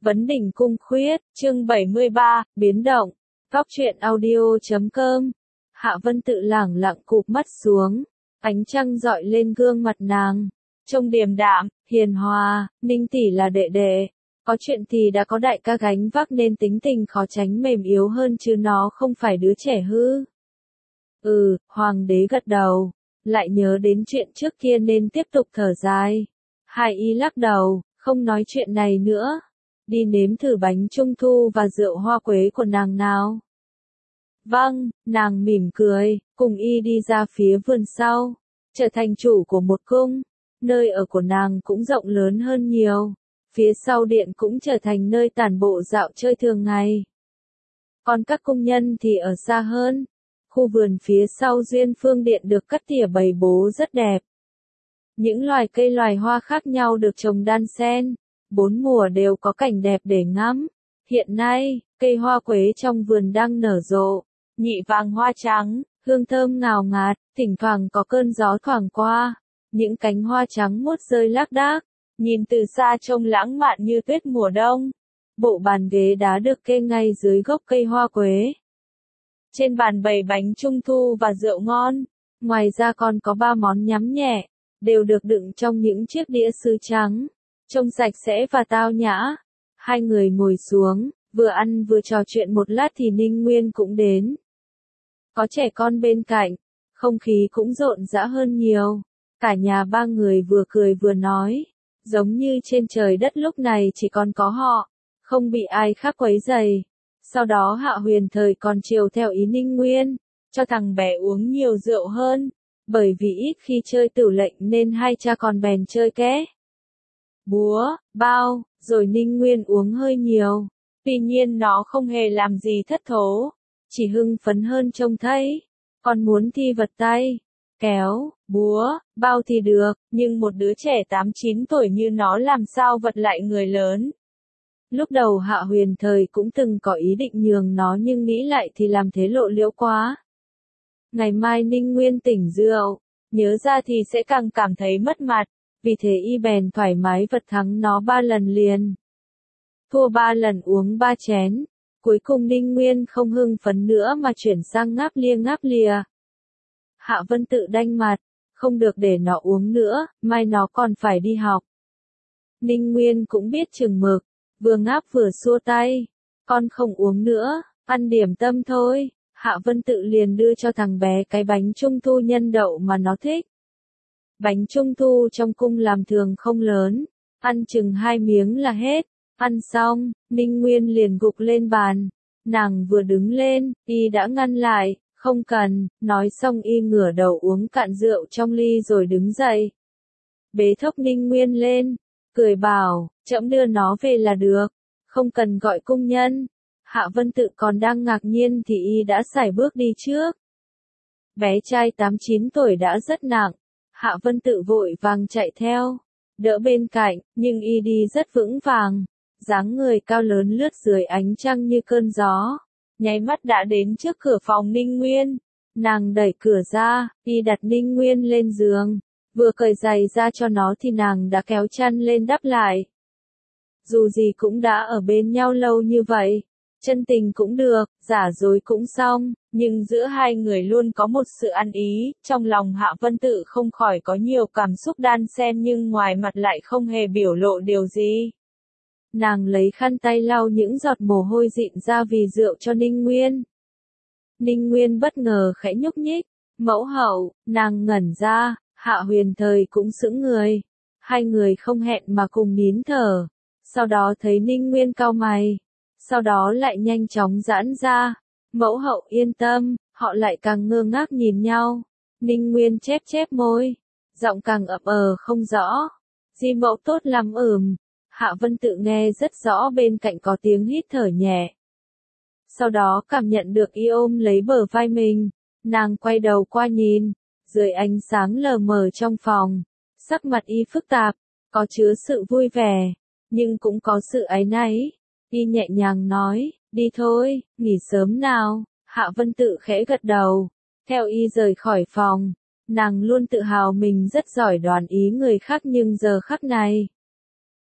Vấn đỉnh cung khuyết, chương 73, biến động. Góc truyện audio.com. Hạ Vân Tự lẳng lặng cụp mắt xuống, ánh trăng dọi lên gương mặt nàng, trông điềm đạm, hiền hòa. Ninh tỷ là đệ đệ, có chuyện thì đã có đại ca gánh vác nên tính tình khó tránh mềm yếu hơn chứ nó không phải đứa trẻ hư. Hoàng đế gật đầu, lại nhớ đến chuyện trước kia nên tiếp tục thở dài. Hai y lắc đầu, không nói chuyện này nữa. Đi nếm thử bánh trung thu và rượu hoa quế của nàng nào. Vâng, nàng mỉm cười, cùng y đi ra phía vườn sau, trở thành chủ của một cung. Nơi ở của nàng cũng rộng lớn hơn nhiều. Phía sau điện cũng trở thành nơi tản bộ dạo chơi thường ngày. Còn các cung nhân thì ở xa hơn. Khu vườn phía sau Duyên Phương Điện được cắt tỉa bày bố rất đẹp. Những loài cây loài hoa khác nhau được trồng đan xen. 4 mùa đều có cảnh đẹp để ngắm. Hiện nay, cây hoa quế trong vườn đang nở rộ, nhị vàng hoa trắng, hương thơm ngào ngạt, thỉnh thoảng có cơn gió thoảng qua. Những cánh hoa trắng muốt rơi lác đác, nhìn từ xa trông lãng mạn như tuyết mùa đông. Bộ bàn ghế đá được kê ngay dưới gốc cây hoa quế. Trên bàn bày bánh trung thu và rượu ngon. Ngoài ra còn có 3 món nhắm nhẹ, đều được đựng trong những chiếc đĩa sứ trắng, trông sạch sẽ và tao nhã. Hai người ngồi xuống, vừa ăn vừa trò chuyện một lát thì Ninh Nguyên cũng đến. Có trẻ con bên cạnh, không khí cũng rộn rã hơn nhiều. Cả nhà 3 người vừa cười vừa nói, giống như trên trời đất lúc này chỉ còn có họ, không bị ai khác quấy rầy. Sau đó Hạ Huyền Thời còn chiều theo ý Ninh Nguyên, cho thằng bé uống nhiều rượu hơn, bởi vì ít khi chơi tửu lệnh nên hai cha con bèn chơi ké, búa, bao, rồi Ninh Nguyên uống hơi nhiều. Tuy nhiên nó không hề làm gì thất thố, chỉ hưng phấn hơn trông thấy. Còn muốn thi vật tay, kéo, búa, bao thì được, nhưng một đứa trẻ 8-9 tuổi như nó làm sao vật lại người lớn. Lúc đầu Hạ Huyền Thời cũng từng có ý định nhường nó nhưng nghĩ lại thì làm thế lộ liễu quá. Ngày mai Ninh Nguyên tỉnh rượu, nhớ ra thì sẽ càng cảm thấy mất mặt, vì thế y bèn thoải mái vật thắng nó 3 lần liền. Thua 3 lần uống 3 chén, cuối cùng Ninh Nguyên không hưng phấn nữa mà chuyển sang ngáp lìa. Hạ Vân Tự đanh mặt, không được để nó uống nữa, mai nó còn phải đi học. Ninh Nguyên cũng biết chừng mực, vừa ngáp vừa xua tay, con không uống nữa, ăn điểm tâm thôi. Hạ Vân Tự liền đưa cho thằng bé cái bánh trung thu nhân đậu mà nó thích. Bánh trung thu trong cung làm thường không lớn, ăn chừng 2 miếng là hết. Ăn xong, Ninh Nguyên liền gục lên bàn. Nàng vừa đứng lên, y đã ngăn lại, không cần. Nói xong y ngửa đầu uống cạn rượu trong ly rồi đứng dậy. Bế thốc Ninh Nguyên lên, cười bảo, trẫm đưa nó về là được, không cần gọi cung nhân. Hạ Vân Tự còn đang ngạc nhiên thì y đã sải bước đi trước. Bé trai 8-9 tuổi đã rất nặng, Hạ Vân Tự vội vàng chạy theo, đỡ bên cạnh, nhưng y đi rất vững vàng, dáng người cao lớn lướt dưới ánh trăng như cơn gió, nháy mắt đã đến trước cửa phòng Ninh Nguyên. Nàng đẩy cửa ra, y đặt Ninh Nguyên lên giường, vừa cởi giày ra cho nó thì nàng đã kéo chăn lên đắp lại. Dù gì cũng đã ở bên nhau lâu như vậy, chân tình cũng được, giả dối cũng xong, nhưng giữa hai người luôn có một sự ăn ý. Trong lòng Hạ Vân Tự không khỏi có nhiều cảm xúc đan xen nhưng ngoài mặt lại không hề biểu lộ điều gì. Nàng lấy khăn tay lau những giọt mồ hôi dịn ra vì rượu cho Ninh Nguyên. Ninh Nguyên bất ngờ khẽ nhúc nhích, mẫu hậu. Nàng ngẩn ra, Hạ Huyền Thời cũng sững người. Hai người không hẹn mà cùng nín thở. Sau đó thấy Ninh Nguyên cau mày, sau đó lại nhanh chóng giãn ra. Mẫu hậu yên tâm. Họ lại càng ngơ ngác nhìn nhau. Ninh Nguyên chép môi, giọng càng ậm không rõ. Di mẫu tốt lắm Hạ Vân Tự nghe rất rõ bên cạnh có tiếng hít thở nhẹ. Sau đó cảm nhận được y ôm lấy bờ vai mình, nàng quay đầu qua nhìn, dưới ánh sáng lờ mờ trong phòng, sắc mặt y phức tạp, có chứa sự vui vẻ, nhưng cũng có sự áy náy. Y nhẹ nhàng nói, đi thôi, nghỉ sớm nào. Hạ Vân Tự khẽ gật đầu, theo y rời khỏi phòng. Nàng luôn tự hào mình rất giỏi đoán ý người khác nhưng giờ khắc này,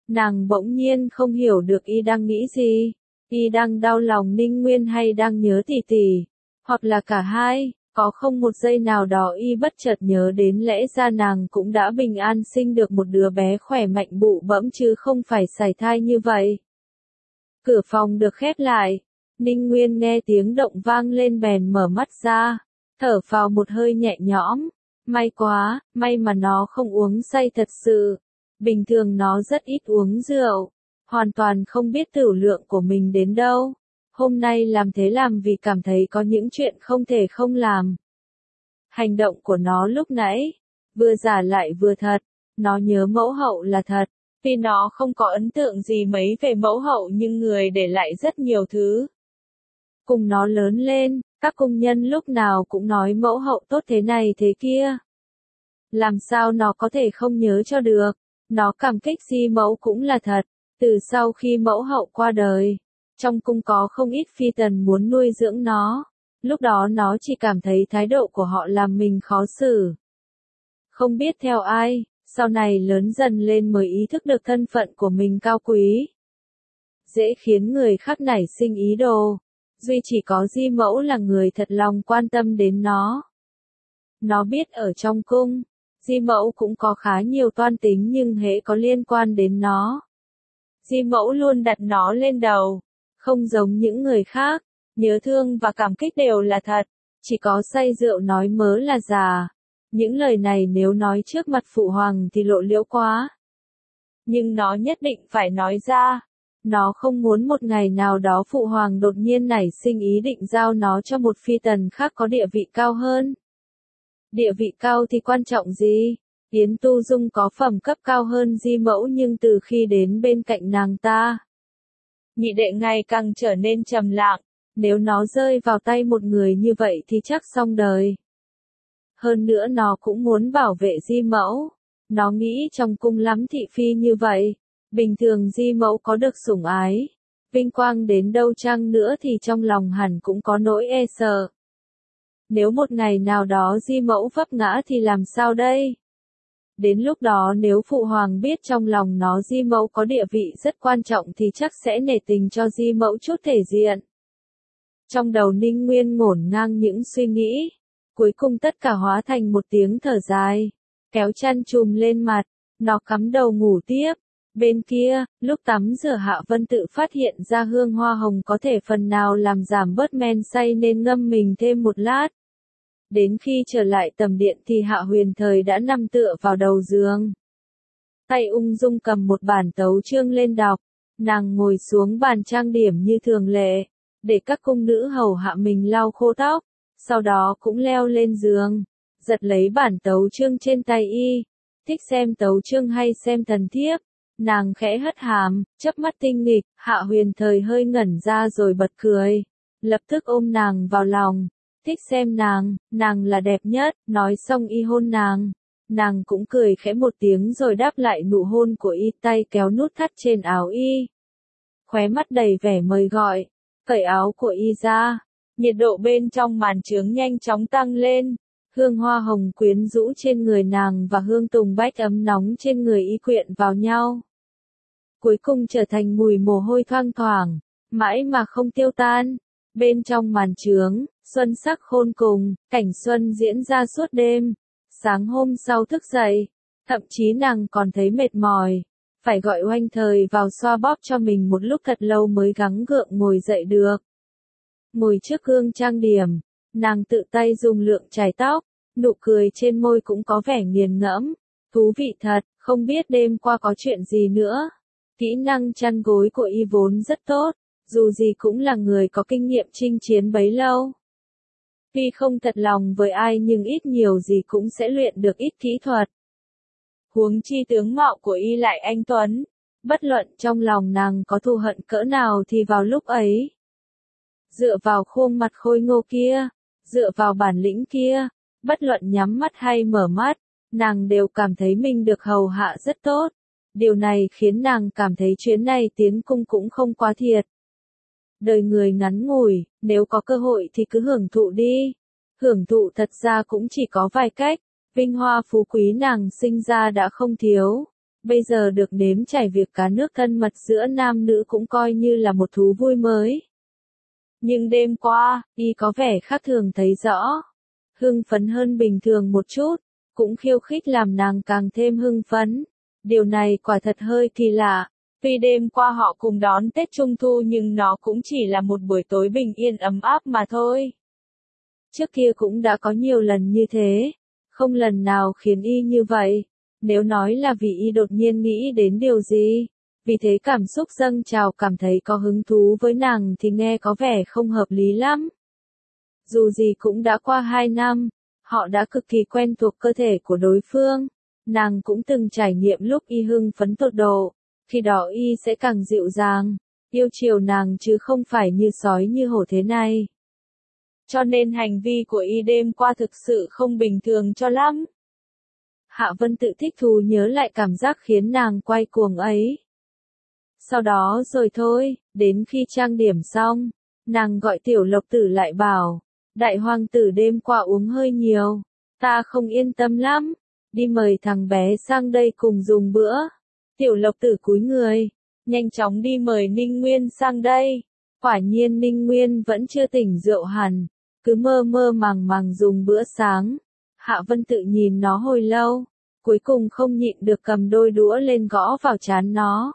Nàng bỗng nhiên không hiểu được y đang nghĩ gì. Y đang đau lòng Ninh Nguyên hay đang nhớ tỷ tỷ, hoặc là cả hai. Có không một giây nào đó y bất chợt nhớ đến lẽ ra nàng cũng đã bình an sinh được một đứa bé khỏe mạnh bụ bẫm chứ không phải sảy thai như vậy. Cửa phòng được khép lại. Ninh Nguyên nghe tiếng động vang lên bèn mở mắt ra, thở phào một hơi nhẹ nhõm. May quá, may mà nó không uống say thật sự. Bình thường nó rất ít uống rượu, hoàn toàn không biết tửu lượng của mình đến đâu. Hôm nay làm thế làm vì cảm thấy có những chuyện không thể không làm. Hành động của nó lúc nãy, vừa giả lại vừa thật. Nó nhớ mẫu hậu là thật. Vì nó không có ấn tượng gì mấy về mẫu hậu nhưng người để lại rất nhiều thứ. Cùng nó lớn lên, các cung nhân lúc nào cũng nói mẫu hậu tốt thế này thế kia. Làm sao nó có thể không nhớ cho được. Nó cảm kích di mẫu cũng là thật. Từ sau khi mẫu hậu qua đời, trong cung có không ít phi tần muốn nuôi dưỡng nó. Lúc đó nó chỉ cảm thấy thái độ của họ làm mình khó xử. Không biết theo ai, sau này lớn dần lên mới ý thức được thân phận của mình cao quý. Dễ khiến người khác nảy sinh ý đồ. Duy chỉ có di mẫu là người thật lòng quan tâm đến nó. Nó biết ở trong cung, di mẫu cũng có khá nhiều toan tính nhưng hễ có liên quan đến nó. Di mẫu luôn đặt nó lên đầu. Không giống những người khác, nhớ thương và cảm kích đều là thật. Chỉ có say rượu nói mớ là giả. Những lời này nếu nói trước mặt phụ hoàng thì lộ liễu quá. Nhưng nó nhất định phải nói ra. Nó không muốn một ngày nào đó phụ hoàng đột nhiên nảy sinh ý định giao nó cho một phi tần khác có địa vị cao hơn. Địa vị cao thì quan trọng gì? Yến Tu Dung có phẩm cấp cao hơn di mẫu nhưng từ khi đến bên cạnh nàng ta, nhị đệ ngày càng trở nên trầm lặng. Nếu nó rơi vào tay một người như vậy thì chắc xong đời. Hơn nữa nó cũng muốn bảo vệ di mẫu. Nó nghĩ trong cung lắm thị phi như vậy. Bình thường di mẫu có được sủng ái, vinh quang đến đâu chăng nữa thì trong lòng hẳn cũng có nỗi e sợ. Nếu một ngày nào đó di mẫu vấp ngã thì làm sao đây? Đến lúc đó nếu phụ hoàng biết trong lòng nó di mẫu có địa vị rất quan trọng thì chắc sẽ nể tình cho di mẫu chút thể diện. Trong đầu Ninh Nguyên ngổn ngang những suy nghĩ. Cuối cùng tất cả hóa thành một tiếng thở dài. Kéo chăn chùm lên mặt. Nó cắm đầu ngủ tiếp. Bên kia, lúc tắm rửa Hạ Vân Tự phát hiện ra hương hoa hồng có thể phần nào làm giảm bớt men say nên ngâm mình thêm một lát. Đến khi trở lại tầm điện thì Hạ Huyền Thời đã nằm tựa vào đầu giường. Tay ung dung cầm một bản tấu chương lên đọc. Nàng ngồi xuống bàn trang điểm như thường lệ, để các cung nữ hầu hạ mình lau khô tóc. Sau đó cũng leo lên giường, giật lấy bản tấu chương trên tay y. Thích xem tấu chương hay xem thần thiếp? Nàng khẽ hất hàm, chớp mắt tinh nghịch. Hạ Huyền Thời hơi ngẩn ra rồi bật cười. Lập tức ôm nàng vào lòng. Thích xem nàng là đẹp nhất. Nói xong y hôn nàng. Nàng cũng cười khẽ một tiếng rồi đáp lại nụ hôn của y, tay kéo nút thắt trên áo y. Khóe mắt đầy vẻ mời gọi. Cởi áo của y ra. Nhiệt độ bên trong màn trướng nhanh chóng tăng lên. Hương hoa hồng quyến rũ trên người nàng và hương tùng bách ấm nóng trên người y quyện vào nhau. Cuối cùng trở thành mùi mồ hôi thoang thoảng, mãi mà không tiêu tan. Bên trong màn trướng, xuân sắc khôn cùng, cảnh xuân diễn ra suốt đêm. Sáng hôm sau thức dậy, thậm chí nàng còn thấy mệt mỏi. Phải gọi Oanh Thời vào xoa bóp cho mình một lúc thật lâu mới gắng gượng ngồi dậy được. Ngồi trước gương trang điểm, nàng tự tay dùng lượng chải tóc, nụ cười trên môi cũng có vẻ nghiền ngẫm. Thú vị thật, không biết đêm qua có chuyện gì nữa. Kỹ năng chăn gối của y vốn rất tốt, dù gì cũng là người có kinh nghiệm chinh chiến bấy lâu. Tuy không thật lòng với ai nhưng ít nhiều gì cũng sẽ luyện được ít kỹ thuật. Huống chi tướng mạo của y lại anh tuấn, bất luận trong lòng nàng có thù hận cỡ nào thì vào lúc ấy, dựa vào khuôn mặt khôi ngô kia, dựa vào bản lĩnh kia, bất luận nhắm mắt hay mở mắt, nàng đều cảm thấy mình được hầu hạ rất tốt. Điều này khiến nàng cảm thấy chuyến này tiến cung cũng không quá thiệt. Đời người ngắn ngủi, nếu có cơ hội thì cứ hưởng thụ đi. Hưởng thụ thật ra cũng chỉ có vài cách, vinh hoa phú quý nàng sinh ra đã không thiếu. Bây giờ được nếm trải việc cá nước thân mật giữa nam nữ cũng coi như là một thú vui mới. Nhưng đêm qua, y có vẻ khác thường thấy rõ. Hưng phấn hơn bình thường một chút, cũng khiêu khích làm nàng càng thêm hưng phấn. Điều này quả thật hơi kỳ lạ. Tuy đêm qua họ cùng đón Tết Trung Thu nhưng nó cũng chỉ là một buổi tối bình yên ấm áp mà thôi. Trước kia cũng đã có nhiều lần như thế, không lần nào khiến y như vậy. Nếu nói là vì y đột nhiên nghĩ đến điều gì, vì thế cảm xúc dâng trào cảm thấy có hứng thú với nàng thì nghe có vẻ không hợp lý lắm. Dù gì cũng đã qua 2 năm, họ đã cực kỳ quen thuộc cơ thể của đối phương. Nàng cũng từng trải nghiệm lúc y hưng phấn tột độ, khi đó y sẽ càng dịu dàng, yêu chiều nàng chứ không phải như sói như hổ thế này. Cho nên hành vi của y đêm qua thực sự không bình thường cho lắm. Hạ Vân tự thích thú nhớ lại cảm giác khiến nàng quay cuồng ấy. Sau đó rồi thôi, đến khi trang điểm xong, nàng gọi Tiểu Lộc Tử lại bảo, đại hoàng tử đêm qua uống hơi nhiều, ta không yên tâm lắm, đi mời thằng bé sang đây cùng dùng bữa. Tiểu Lộc Tử cúi người, nhanh chóng đi mời Ninh Nguyên sang đây. Quả nhiên Ninh Nguyên vẫn chưa tỉnh rượu hẳn, cứ mơ mơ màng màng dùng bữa sáng. Hạ Vân tự nhìn nó hồi lâu, cuối cùng không nhịn được cầm đôi đũa lên gõ vào trán nó.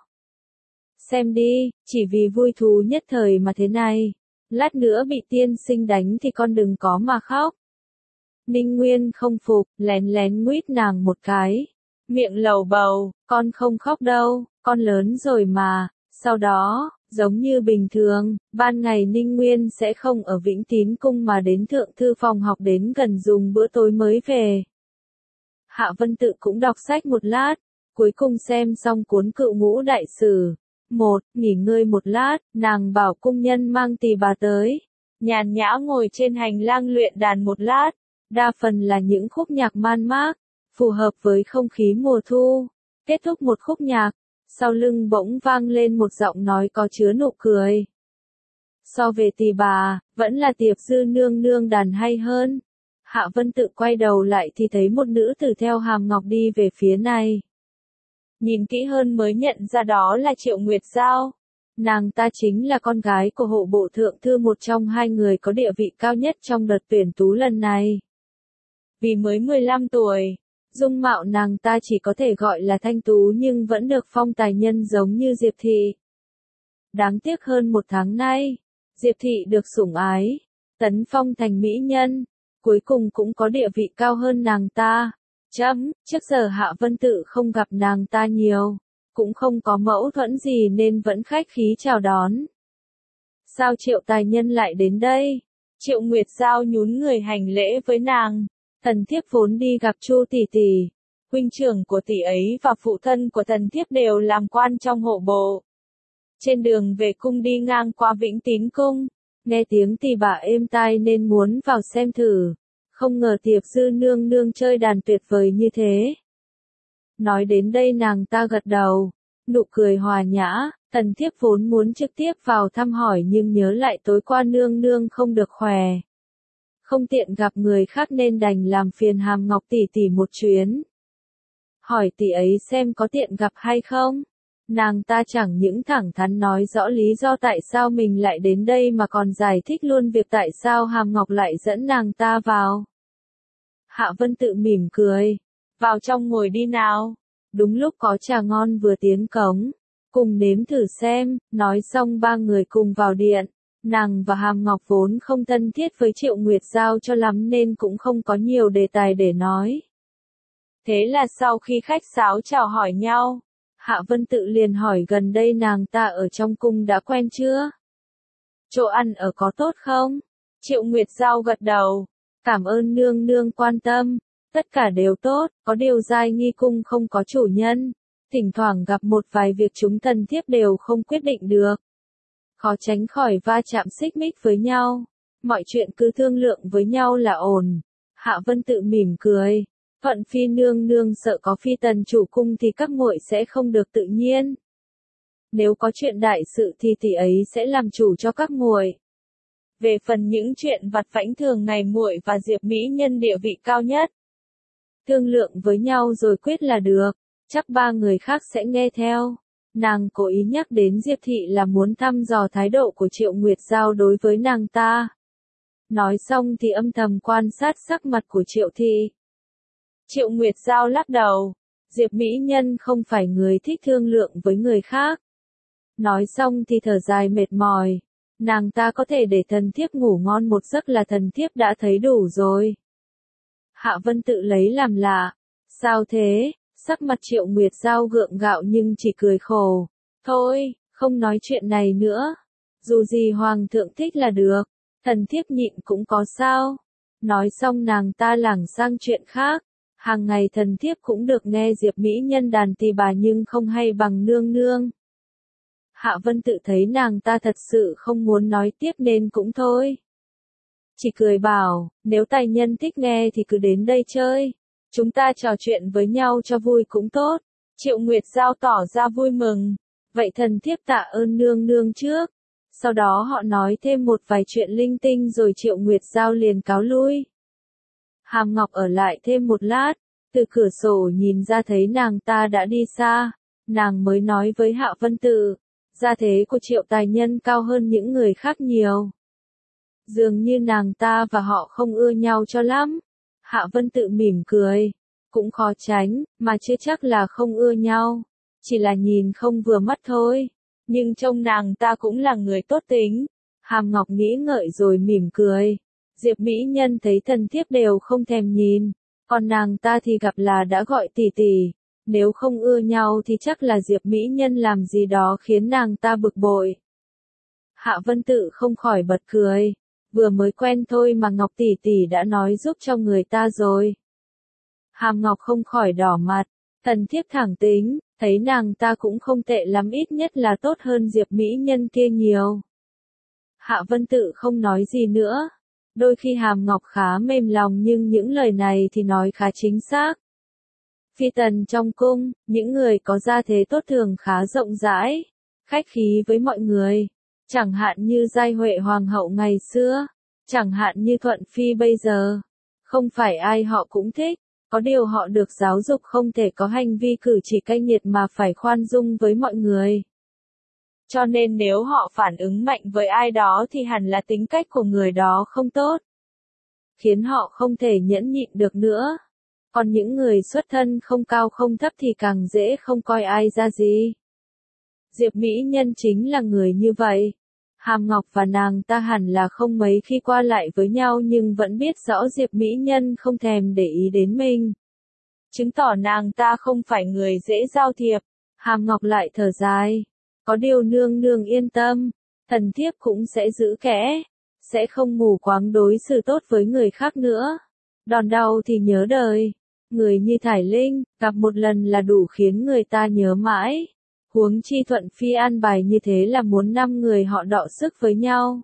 Xem đi, chỉ vì vui thú nhất thời mà thế này, lát nữa bị tiên sinh đánh thì con đừng có mà khóc. Ninh Nguyên không phục, lén lén nguýt nàng một cái, miệng lầu bầu, con không khóc đâu, con lớn rồi mà. Sau đó, giống như bình thường, ban ngày Ninh Nguyên sẽ không ở Vĩnh Tín Cung mà đến Thượng Thư Phòng học đến gần dùng bữa tối mới về. Hạ Vân Tự cũng đọc sách một lát, cuối cùng xem xong cuốn Cựu Ngũ Đại Sử. Nghỉ ngơi một lát, nàng bảo cung nhân mang tỳ bà tới. Nhàn nhã ngồi trên hành lang luyện đàn một lát, đa phần là những khúc nhạc man mác, phù hợp với không khí mùa thu. Kết thúc một khúc nhạc, sau lưng bỗng vang lên một giọng nói có chứa nụ cười. So về tỳ bà, vẫn là Tiệp Dư nương nương đàn hay hơn. Hạ Vân Tự quay đầu lại thì thấy một nữ tử theo hàm ngọc đi về phía này. Nhìn kỹ hơn mới nhận ra đó là Triệu Nguyệt Giao. Nàng ta chính là con gái của hộ bộ thượng thư, một trong 2 người có địa vị cao nhất trong đợt tuyển tú lần này. Vì mới 15 tuổi, dung mạo nàng ta chỉ có thể gọi là thanh tú nhưng vẫn được phong tài nhân giống như Diệp Thị. Đáng tiếc hơn 1 tháng nay, Diệp Thị được sủng ái, tấn phong thành mỹ nhân, cuối cùng cũng có địa vị cao hơn nàng ta. Trước giờ Hạ Vân Tự không gặp nàng ta nhiều, cũng không có mâu thuẫn gì nên vẫn khách khí chào đón. Sao Triệu tài nhân lại đến đây? Triệu Nguyệt Giao nhún người hành lễ với nàng. Thần thiếp vốn đi gặp Chu tỷ tỷ, huynh trưởng của tỷ ấy và phụ thân của thần thiếp đều làm quan trong hộ bộ. Trên đường về cung đi ngang qua Vĩnh Tín Cung, nghe tiếng tỳ bà êm tai nên muốn vào xem thử. Không ngờ Tiệp Dư nương nương chơi đàn tuyệt vời như thế. Nói đến đây nàng ta gật đầu, nụ cười hòa nhã. Thần thiếp vốn muốn trực tiếp vào thăm hỏi nhưng nhớ lại tối qua nương nương không được khỏe, không tiện gặp người khác nên đành làm phiền Hàm Ngọc tỷ tỷ một chuyến. Hỏi tỷ ấy xem có tiện gặp hay không. Nàng ta chẳng những thẳng thắn nói rõ lý do tại sao mình lại đến đây mà còn giải thích luôn việc tại sao Hàm Ngọc lại dẫn nàng ta vào. Hạ Vân Tự mỉm cười, vào trong ngồi đi nào. Đúng lúc có trà ngon vừa tiến cống, cùng nếm thử xem. Nói xong 3 người cùng vào điện. Nàng và Hàm Ngọc vốn không thân thiết với Triệu Nguyệt Giao cho lắm nên cũng không có nhiều đề tài để nói. Thế là sau khi khách sáo chào hỏi nhau, Hạ Vân Tự liền hỏi gần đây nàng ta ở trong cung đã quen chưa? Chỗ ăn ở có tốt không? Triệu Nguyệt Giao gật đầu. Cảm ơn nương nương quan tâm, tất cả đều tốt, có điều Giai Nghi cung không có chủ nhân. Thỉnh thoảng gặp một vài việc chúng thần thiếp đều không quyết định được. Khó tránh khỏi va chạm xích mích với nhau. Mọi chuyện cứ thương lượng với nhau là ổn. Hạ Vân Tự mỉm cười. Thuận Phi nương nương sợ có phi tần chủ cung thì các muội sẽ không được tự nhiên. Nếu có chuyện đại sự thì tỷ ấy sẽ làm chủ cho các muội. Về phần những chuyện vặt vãnh thường ngày muội và Diệp mỹ nhân địa vị cao nhất, thương lượng với nhau rồi quyết là được. chắc ba người khác sẽ nghe theo. Nàng cố ý nhắc đến Diệp Thị là muốn thăm dò thái độ của Triệu Nguyệt Giao đối với nàng ta. Nói xong thì âm thầm quan sát sắc mặt của Triệu Thị. Triệu Nguyệt Giao lắc đầu. Diệp mỹ nhân không phải người thích thương lượng với người khác. Nói xong thì thở dài mệt mỏi. Nàng ta có thể để thần thiếp ngủ ngon một giấc là thần thiếp đã thấy đủ rồi. Hạ Vân Tự lấy làm lạ. Sao thế? Sắc mặt Triệu Nguyệt Giao gượng gạo nhưng chỉ cười khổ. Thôi, không nói chuyện này nữa. Dù gì hoàng thượng thích là được. Thần thiếp nhịn cũng có sao. Nói xong nàng ta lảng sang chuyện khác. Hàng ngày thần thiếp cũng được nghe Diệp mỹ nhân đàn tỳ bà nhưng không hay bằng nương nương. Hạ Vân Tự thấy nàng ta thật sự không muốn nói tiếp nên cũng thôi. Chỉ cười bảo, nếu tài nhân thích nghe thì cứ đến đây chơi. Chúng ta trò chuyện với nhau cho vui cũng tốt. Triệu Nguyệt Giao tỏ ra vui mừng. Vậy thần thiếp tạ ơn nương nương trước. Sau đó họ nói thêm một vài chuyện linh tinh rồi Triệu Nguyệt Giao liền cáo lui. Hàm Ngọc ở lại thêm một lát. Từ cửa sổ nhìn ra thấy nàng ta đã đi xa. Nàng mới nói với Hạ Vân Tự. Gia thế của Triệu tài nhân cao hơn những người khác nhiều. Dường như nàng ta và họ không ưa nhau cho lắm. Hạ Vân Tự mỉm cười. Cũng khó tránh, mà chưa chắc là không ưa nhau. Chỉ là nhìn không vừa mắt thôi. Nhưng trông nàng ta cũng là người tốt tính. Hàm Ngọc nghĩ ngợi rồi mỉm cười. Diệp mỹ nhân thấy thần thiếp đều không thèm nhìn. Còn nàng ta thì gặp là đã gọi tỷ tỷ. Nếu không ưa nhau thì chắc là Diệp mỹ nhân làm gì đó khiến nàng ta bực bội. Hạ Vân Tự không khỏi bật cười. Vừa mới quen thôi mà Ngọc tỷ tỷ đã nói giúp cho người ta rồi. Hàm Ngọc không khỏi đỏ mặt. Thần thiếp thẳng tính, thấy nàng ta cũng không tệ lắm, ít nhất là tốt hơn Diệp mỹ nhân kia nhiều. Hạ Vân Tự không nói gì nữa. Đôi khi Hàm Ngọc khá mềm lòng nhưng những lời này thì nói khá chính xác. Phi tần trong cung, những người có gia thế tốt thường khá rộng rãi, khách khí với mọi người. Chẳng hạn như Giai Huệ Hoàng hậu ngày xưa, chẳng hạn như Thuận Phi bây giờ. Không phải ai họ cũng thích, có điều họ được giáo dục không thể có hành vi cử chỉ cay nghiệt mà phải khoan dung với mọi người. Cho nên nếu họ phản ứng mạnh với ai đó thì hẳn là tính cách của người đó không tốt, khiến họ không thể nhẫn nhịn được nữa. Còn những người xuất thân không cao không thấp thì càng dễ không coi ai ra gì. Diệp mỹ nhân chính là người như vậy. Hàm Ngọc và nàng ta hẳn là không mấy khi qua lại với nhau nhưng vẫn biết rõ Diệp mỹ nhân không thèm để ý đến mình. Chứng tỏ nàng ta không phải người dễ giao thiệp. Hàm Ngọc lại thở dài. Có điều nương nương yên tâm, thần thiếp cũng sẽ giữ kẽ, sẽ không mù quáng đối xử tốt với người khác nữa. Đòn đau thì nhớ đời. Người như Thải Linh, gặp một lần là đủ khiến người ta nhớ mãi. Huống chi Thuận Phi an bài như thế là muốn 5 người họ đọ sức với nhau.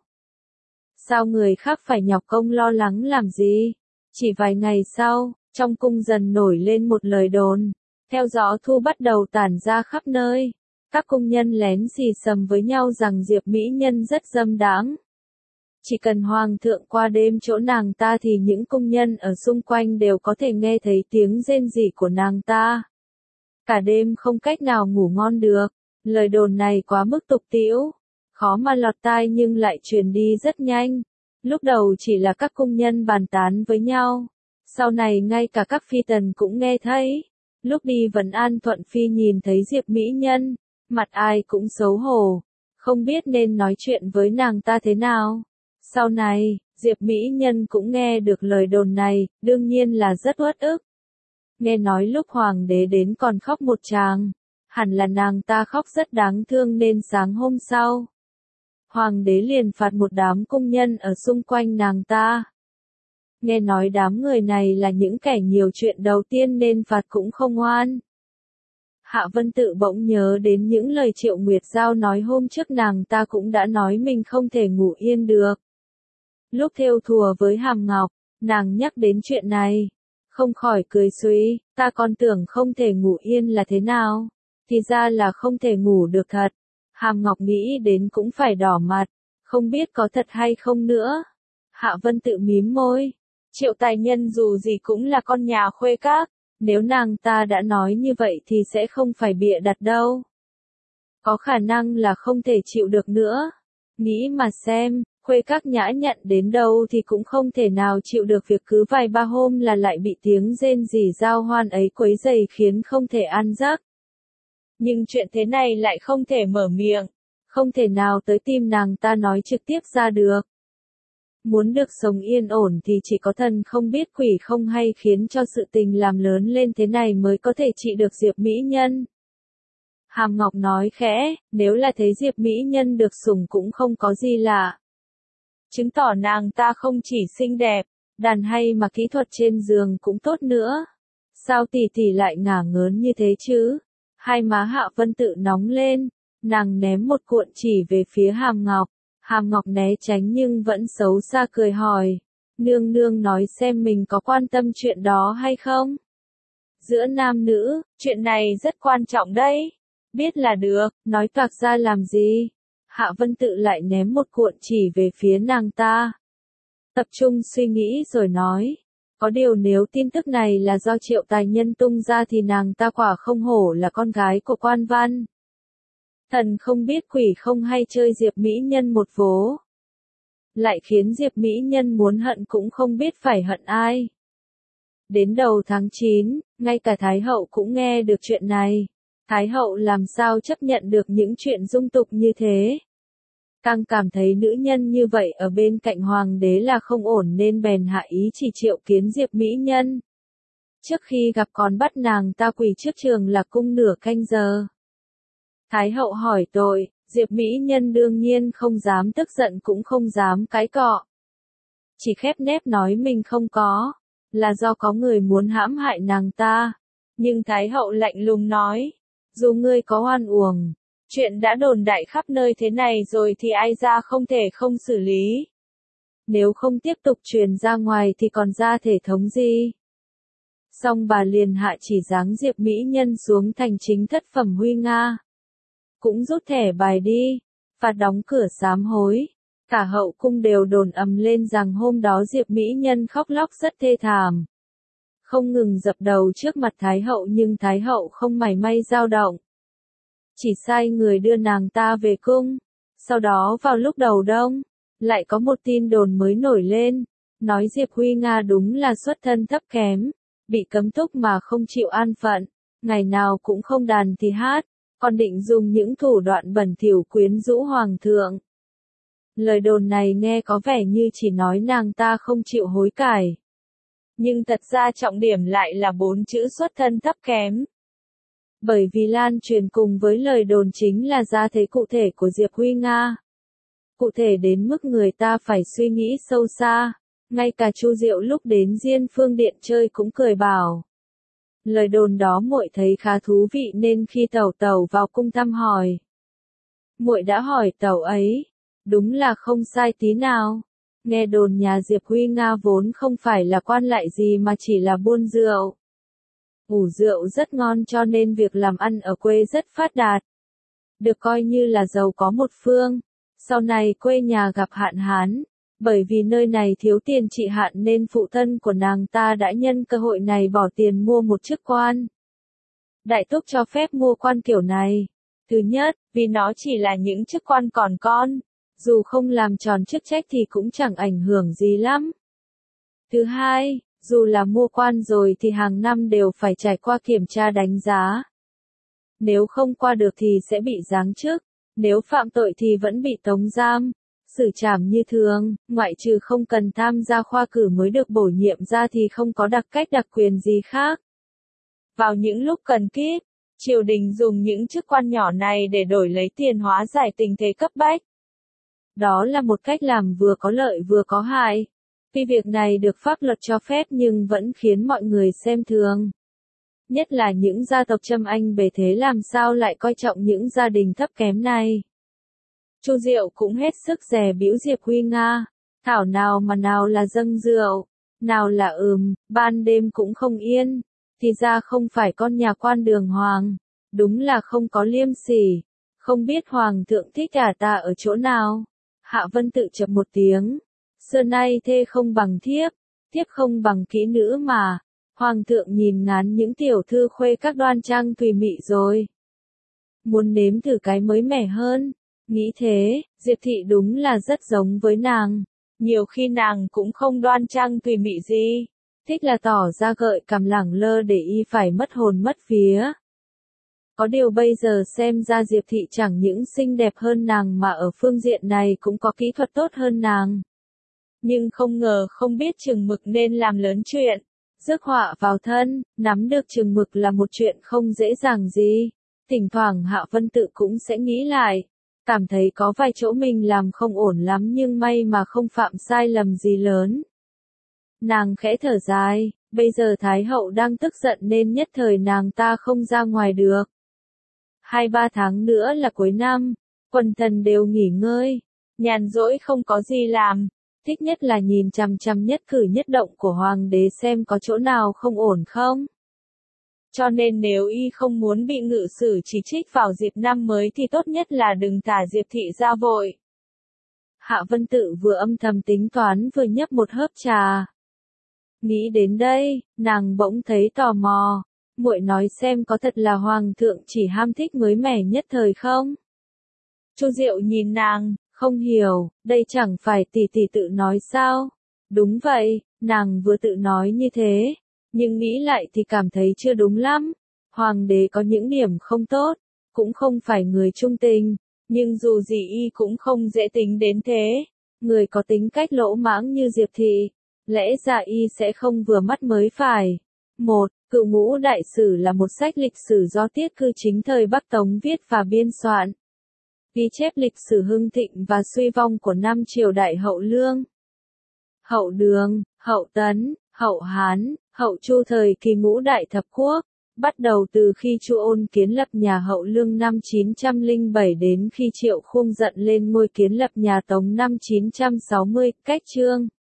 Sao người khác phải nhọc công lo lắng làm gì? Chỉ vài ngày sau, trong cung dần nổi lên một lời đồn. Theo gió thu bắt đầu tản ra khắp nơi. Các cung nhân lén xì xầm với nhau rằng Diệp mỹ nhân rất dâm đãng. Chỉ cần hoàng thượng qua đêm chỗ nàng ta thì những cung nhân ở xung quanh đều có thể nghe thấy tiếng rên rỉ của nàng ta. Cả đêm không cách nào ngủ ngon được. Lời đồn này quá mức tục tĩu, khó mà lọt tai nhưng lại truyền đi rất nhanh. Lúc đầu chỉ là các cung nhân bàn tán với nhau. Sau này ngay cả các phi tần cũng nghe thấy. Lúc đi vấn an Thuận Phi nhìn thấy Diệp mỹ nhân, mặt ai cũng xấu hổ, không biết nên nói chuyện với nàng ta thế nào. Sau này, Diệp mỹ nhân cũng nghe được lời đồn này, đương nhiên là rất uất ức. Nghe nói lúc hoàng đế đến còn khóc một tràng, hẳn là nàng ta khóc rất đáng thương nên sáng hôm sau, hoàng đế liền phạt một đám cung nhân ở xung quanh nàng ta. Nghe nói đám người này là những kẻ nhiều chuyện đầu tiên nên phạt cũng không oan. Hạ Vân Tự bỗng nhớ đến những lời Triệu Nguyệt Giao nói hôm trước, nàng ta cũng đã nói mình không thể ngủ yên được. Lúc thêu thùa với Hàm Ngọc, nàng nhắc đến chuyện này, không khỏi cười suy, ta còn tưởng không thể ngủ yên là thế nào, thì ra là không thể ngủ được thật. Hàm Ngọc nghĩ đến cũng phải đỏ mặt, không biết có thật hay không nữa. Hạ Vân Tự mím môi, Triệu tài nhân dù gì cũng là con nhà khuê các, Nếu nàng ta đã nói như vậy thì sẽ không phải bịa đặt đâu. Có khả năng là không thể chịu được nữa. Nghĩ mà xem, Khuê Các nhã nhặn đến đâu thì cũng không thể nào chịu được việc cứ vài ba hôm là lại bị tiếng rên rỉ giao hoan ấy quấy rầy khiến không thể an giấc. Nhưng chuyện thế này lại không thể mở miệng, không thể nào tới tim nàng ta nói trực tiếp ra được. Muốn được sống yên ổn thì chỉ có thần không biết quỷ không hay khiến cho sự tình làm lớn lên thế này mới có thể trị được Diệp Mỹ Nhân. Hàm Ngọc nói khẽ, nếu là thấy Diệp Mỹ Nhân được sủng cũng không có gì lạ. Chứng tỏ nàng ta không chỉ xinh đẹp, đàn hay mà kỹ thuật trên giường cũng tốt nữa. Sao tỷ tỷ lại ngả ngớn như thế chứ? Hai má Hạ Vân Tự nóng lên, nàng ném một cuộn chỉ về phía Hàm Ngọc. Hàm Ngọc né tránh nhưng vẫn xấu xa cười hỏi. Nương nương nói xem mình có quan tâm chuyện đó hay không? Giữa nam nữ, chuyện này rất quan trọng đấy. Biết là được, nói toạc ra làm gì? Hạ Vân Tự lại ném một cuộn chỉ về phía nàng ta. Tập trung suy nghĩ rồi nói. Có điều nếu tin tức này là do Triệu Tài Nhân tung ra thì nàng ta quả không hổ là con gái của quan văn. Thần không biết quỷ không hay chơi Diệp Mỹ Nhân một vố. Lại khiến Diệp Mỹ Nhân muốn hận cũng không biết phải hận ai. Đến đầu tháng 9, ngay cả Thái Hậu cũng nghe được chuyện này. Thái Hậu làm sao chấp nhận được những chuyện dung tục như thế. Càng cảm thấy nữ nhân như vậy ở bên cạnh Hoàng đế là không ổn nên bèn hạ ý chỉ triệu kiến Diệp Mỹ Nhân. Trước khi gặp còn bắt nàng ta quỳ trước trường là cung nửa canh giờ. Thái Hậu hỏi tội, Diệp Mỹ Nhân đương nhiên không dám tức giận cũng không dám cãi cọ. Chỉ khép nép nói mình không có, là do có người muốn hãm hại nàng ta. Nhưng Thái Hậu lạnh lùng nói, dù ngươi có oan uổng, chuyện đã đồn đại khắp nơi thế này rồi thì ai ra không thể không xử lý. Nếu không tiếp tục truyền ra ngoài thì còn ra thể thống gì? Xong bà liền hạ chỉ giáng Diệp Mỹ Nhân xuống thành chính thất phẩm huy nga. Cũng rút thẻ bài đi, và đóng cửa sám hối. Cả hậu cung đều đồn ầm lên rằng hôm đó Diệp Mỹ Nhân khóc lóc rất thê thảm. Không ngừng dập đầu trước mặt Thái Hậu nhưng Thái Hậu không mảy may dao động. Chỉ sai người đưa nàng ta về cung. Sau đó vào lúc đầu đông, lại có một tin đồn mới nổi lên, nói Diệp Huy Nga đúng là xuất thân thấp kém, bị cấm túc mà không chịu an phận, ngày nào cũng không đàn thì hát, còn định dùng những thủ đoạn bẩn thỉu quyến rũ hoàng thượng. Lời đồn này nghe có vẻ như chỉ nói nàng ta không chịu hối cải. Nhưng thật ra trọng điểm lại là 4 chữ xuất thân thấp kém. Bởi vì lan truyền cùng với lời đồn chính là gia thế cụ thể của Diệp Huy Nga. Cụ thể đến mức người ta phải suy nghĩ sâu xa. Ngay cả Chu Diệu lúc đến Diên Phương Điện chơi cũng cười bảo. Lời đồn đó muội thấy khá thú vị nên khi tẩu tẩu vào cung thăm hỏi. Muội đã hỏi tẩu ấy. Đúng là không sai tí nào. Nghe đồn nhà Diệp Huy Nga vốn không phải là quan lại gì mà chỉ là buôn rượu. Ủ rượu rất ngon cho nên việc làm ăn ở quê rất phát đạt. Được coi như là giàu có một phương. Sau này quê nhà gặp hạn hán. Bởi vì nơi này thiếu tiền trị hạn nên phụ thân của nàng ta đã nhân cơ hội này bỏ tiền mua một chức quan. Đại túc cho phép mua quan kiểu này. Thứ nhất, vì nó chỉ là những chức quan còn con. Dù không làm tròn chức trách thì cũng chẳng ảnh hưởng gì lắm. Thứ hai, dù là mua quan rồi thì hàng năm đều phải trải qua kiểm tra đánh giá. Nếu không qua được thì sẽ bị giáng chức, nếu phạm tội thì vẫn bị tống giam, xử trảm như thường, ngoại trừ không cần tham gia khoa cử mới được bổ nhiệm ra thì không có đặc cách đặc quyền gì khác. Vào những lúc cần kíp, triều đình dùng những chức quan nhỏ này để đổi lấy tiền hóa giải tình thế cấp bách. Đó là một cách làm vừa có lợi vừa có hại. Vì việc này được pháp luật cho phép nhưng vẫn khiến mọi người xem thường. Nhất là những gia tộc châm anh bề thế làm sao lại coi trọng những gia đình thấp kém này. Chu Diệu cũng hết sức dè bĩu Diệp Huy Nga. Thảo nào mà nào là dâng rượu, nào là ban đêm cũng không yên. Thì ra không phải con nhà quan đường hoàng. Đúng là không có liêm sỉ. Không biết hoàng thượng thích ta ở chỗ nào. Hạ Vân Tự chập một tiếng. Xưa nay thê không bằng thiếp, thiếp không bằng kỹ nữ mà. Hoàng thượng nhìn ngán những tiểu thư khuê các đoan trang tùy mị rồi. Muốn nếm thử cái mới mẻ hơn. Nghĩ thế, Diệp Thị đúng là rất giống với nàng. Nhiều khi nàng cũng không đoan trang tùy mị gì. Thích là tỏ ra gợi cảm lẳng lơ để y phải mất hồn mất vía. Có điều bây giờ xem ra Diệp Thị chẳng những xinh đẹp hơn nàng mà ở phương diện này cũng có kỹ thuật tốt hơn nàng. Nhưng không ngờ không biết chừng mực nên làm lớn chuyện. Rước họa vào thân, nắm được chừng mực là một chuyện không dễ dàng gì. Thỉnh thoảng Hạ Vân Tự cũng sẽ nghĩ lại. Cảm thấy có vài chỗ mình làm không ổn lắm nhưng may mà không phạm sai lầm gì lớn. Nàng khẽ thở dài, bây giờ Thái Hậu đang tức giận nên nhất thời nàng ta không ra ngoài được. 2-3 tháng nữa là cuối năm, quần thần đều nghỉ ngơi, nhàn rỗi không có gì làm, thích nhất là nhìn chằm chằm nhất cử nhất động của Hoàng đế xem có chỗ nào không ổn không. Cho nên nếu y không muốn bị ngự sử chỉ trích vào dịp năm mới thì tốt nhất là đừng thả Diệp Thị ra vội. Hạ Vân Tự vừa âm thầm tính toán vừa nhấp một hớp trà. Nghĩ đến đây, nàng bỗng thấy tò mò. Muội nói xem có thật là Hoàng thượng chỉ ham thích mới mẻ nhất thời không? Chu Diệu nhìn nàng, không hiểu, đây chẳng phải tỷ tỷ tự nói sao? Đúng vậy, nàng vừa tự nói như thế. Nhưng nghĩ lại thì cảm thấy chưa đúng lắm. Hoàng đế có những điểm không tốt, cũng không phải người trung tình, nhưng dù gì y cũng không dễ tính đến thế. Người có tính cách lỗ mãng như Diệp Thị, lẽ ra y sẽ không vừa mắt mới phải. 1. Cựu Ngũ Đại Sử là một sách lịch sử do Tiết Cư Chính thời Bắc Tống viết và biên soạn. Ghi chép lịch sử hưng thịnh và suy vong của 5 triều đại Hậu Lương, Hậu Đường, Hậu Tấn, Hậu Hán, Hậu Chu thời kỳ Ngũ Đại Thập Quốc, bắt đầu từ khi Chu Ôn kiến lập nhà Hậu Lương năm 907 đến khi Triệu Khung giận lên ngôi kiến lập nhà Tống năm 960, cách chương.